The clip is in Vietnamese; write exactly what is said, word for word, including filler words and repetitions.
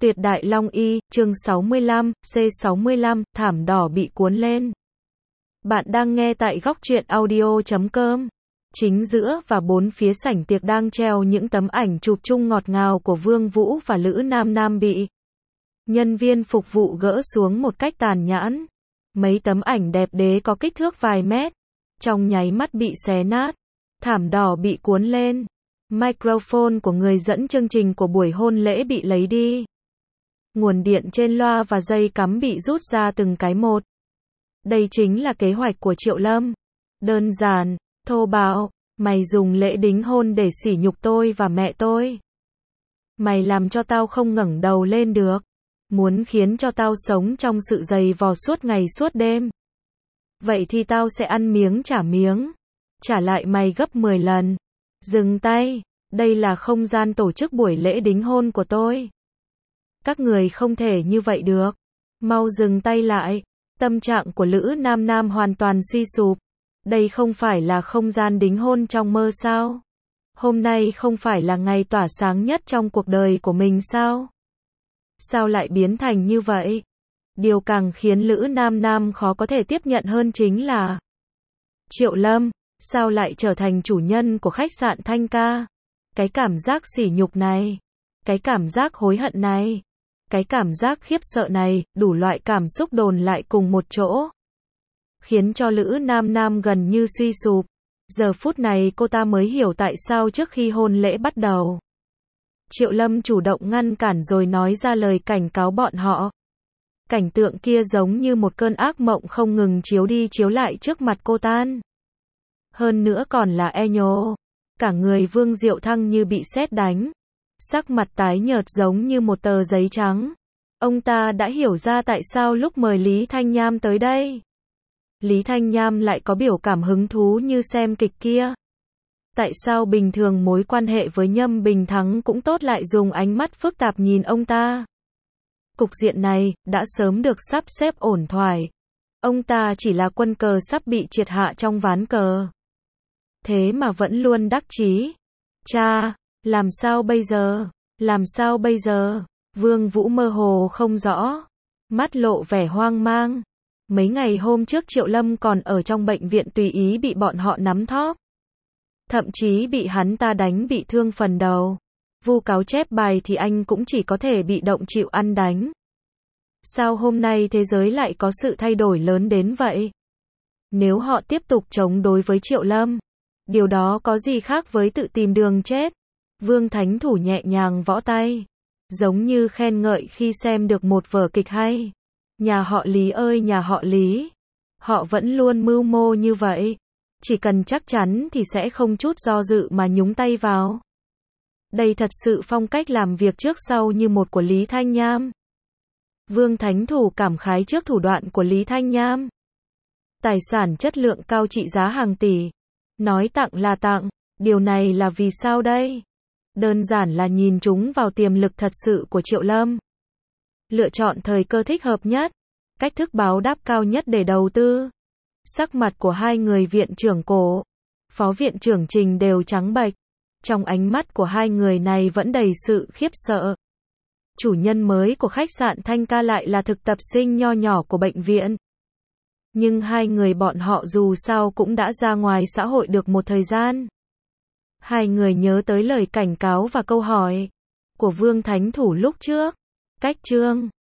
Tuyệt đại long y, chương sáu mươi lăm, C sáu mươi lăm, thảm đỏ bị cuốn lên. Bạn đang nghe tại góc truyện audio chấm com. Chính giữa và bốn phía sảnh tiệc đang treo những tấm ảnh chụp chung ngọt ngào của Vương Vũ và Lữ Nam Nam bị nhân viên phục vụ gỡ xuống một cách tàn nhẫn. Mấy tấm ảnh đẹp đẽ có kích thước vài mét, trong nháy mắt bị xé nát. Thảm đỏ bị cuốn lên. Microphone của người dẫn chương trình của buổi hôn lễ bị lấy đi. Nguồn điện trên loa và dây cắm bị rút ra từng cái một. Đây chính là kế hoạch của Triệu Lâm. Đơn giản, thô bạo, mày dùng lễ đính hôn để sỉ nhục tôi và mẹ tôi. Mày làm cho tao không ngẩng đầu lên được. Muốn khiến cho tao sống trong sự dày vò suốt ngày suốt đêm. Vậy thì tao sẽ ăn miếng trả miếng. Trả lại mày gấp mười lần. Dừng tay, đây là không gian tổ chức buổi lễ đính hôn của tôi. Các người không thể như vậy được. Mau dừng tay lại. Tâm trạng của Lữ Nam Nam hoàn toàn suy sụp. Đây không phải là không gian đính hôn trong mơ sao? Hôm nay không phải là ngày tỏa sáng nhất trong cuộc đời của mình sao? Sao lại biến thành như vậy? Điều càng khiến Lữ Nam Nam khó có thể tiếp nhận hơn chính là Triệu Lâm, sao lại trở thành chủ nhân của khách sạn Thanh Ca? Cái cảm giác sỉ nhục này, cái cảm giác hối hận này, cái cảm giác khiếp sợ này, đủ loại cảm xúc đồn lại cùng một chỗ, khiến cho Lữ Nam Nam gần như suy sụp. Giờ phút này cô ta mới hiểu tại sao trước khi hôn lễ bắt đầu, Triệu Lâm chủ động ngăn cản rồi nói ra lời cảnh cáo bọn họ. Cảnh tượng kia giống như một cơn ác mộng không ngừng chiếu đi chiếu lại trước mặt cô ta. Hơn nữa còn là e nhô. Cả người Vương Diệu Thăng như bị sét đánh. Sắc mặt tái nhợt giống như một tờ giấy trắng. Ông ta đã hiểu ra tại sao lúc mời Lý Thanh Nham tới đây, Lý Thanh Nham lại có biểu cảm hứng thú như xem kịch kia. Tại sao bình thường mối quan hệ với Nhâm Bình Thắng cũng tốt lại dùng ánh mắt phức tạp nhìn ông ta. Cục diện này đã sớm được sắp xếp ổn thỏa. Ông ta chỉ là quân cờ sắp bị triệt hạ trong ván cờ. Thế mà vẫn luôn đắc chí. Cha, làm sao bây giờ? Làm sao bây giờ? Vương Vũ mơ hồ không rõ, mắt lộ vẻ hoang mang. Mấy ngày hôm trước Triệu Lâm còn ở trong bệnh viện tùy ý bị bọn họ nắm thóp. Thậm chí bị hắn ta đánh bị thương phần đầu. Vu cáo chép bài thì anh cũng chỉ có thể bị động chịu ăn đánh. Sao hôm nay thế giới lại có sự thay đổi lớn đến vậy? Nếu họ tiếp tục chống đối với Triệu Lâm, điều đó có gì khác với tự tìm đường chết? Vương Thánh Thủ nhẹ nhàng võ tay, giống như khen ngợi khi xem được một vở kịch hay. Nhà họ Lý ơi nhà họ Lý, họ vẫn luôn mưu mô như vậy. Chỉ cần chắc chắn thì sẽ không chút do dự mà nhúng tay vào. Đây thật sự phong cách làm việc trước sau như một của Lý Thanh Nham. Vương Thánh Thủ cảm khái trước thủ đoạn của Lý Thanh Nham. Tài sản chất lượng cao trị giá hàng tỷ. Nói tặng là tặng, điều này là vì sao đây? Đơn giản là nhìn chúng vào tiềm lực thật sự của Triệu Lâm. Lựa chọn thời cơ thích hợp nhất, cách thức báo đáp cao nhất để đầu tư. Sắc mặt của hai người viện trưởng Cổ, phó viện trưởng Trình đều trắng bệch. Trong ánh mắt của hai người này vẫn đầy sự khiếp sợ. Chủ nhân mới của khách sạn Thanh Ca lại là thực tập sinh nho nhỏ của bệnh viện. Nhưng hai người bọn họ dù sao cũng đã ra ngoài xã hội được một thời gian. Hai người nhớ tới lời cảnh cáo và câu hỏi của Vương Thánh Thủ lúc trước. Cách chương